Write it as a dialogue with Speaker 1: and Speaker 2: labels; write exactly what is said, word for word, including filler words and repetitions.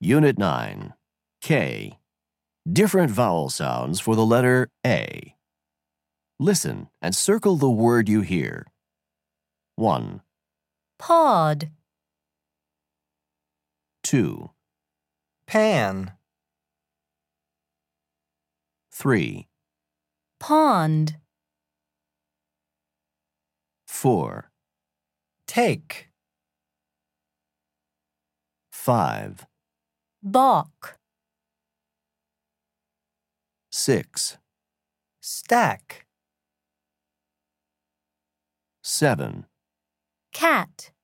Speaker 1: Unit nine. K. Different vowel sounds for the letter A. Listen and circle the word you hear. one,
Speaker 2: pod,
Speaker 1: two,
Speaker 3: pan,
Speaker 1: three,
Speaker 2: pond,
Speaker 1: four,
Speaker 3: take,
Speaker 1: five,
Speaker 2: balk,
Speaker 1: six,
Speaker 3: stack,
Speaker 1: seven,
Speaker 2: cat.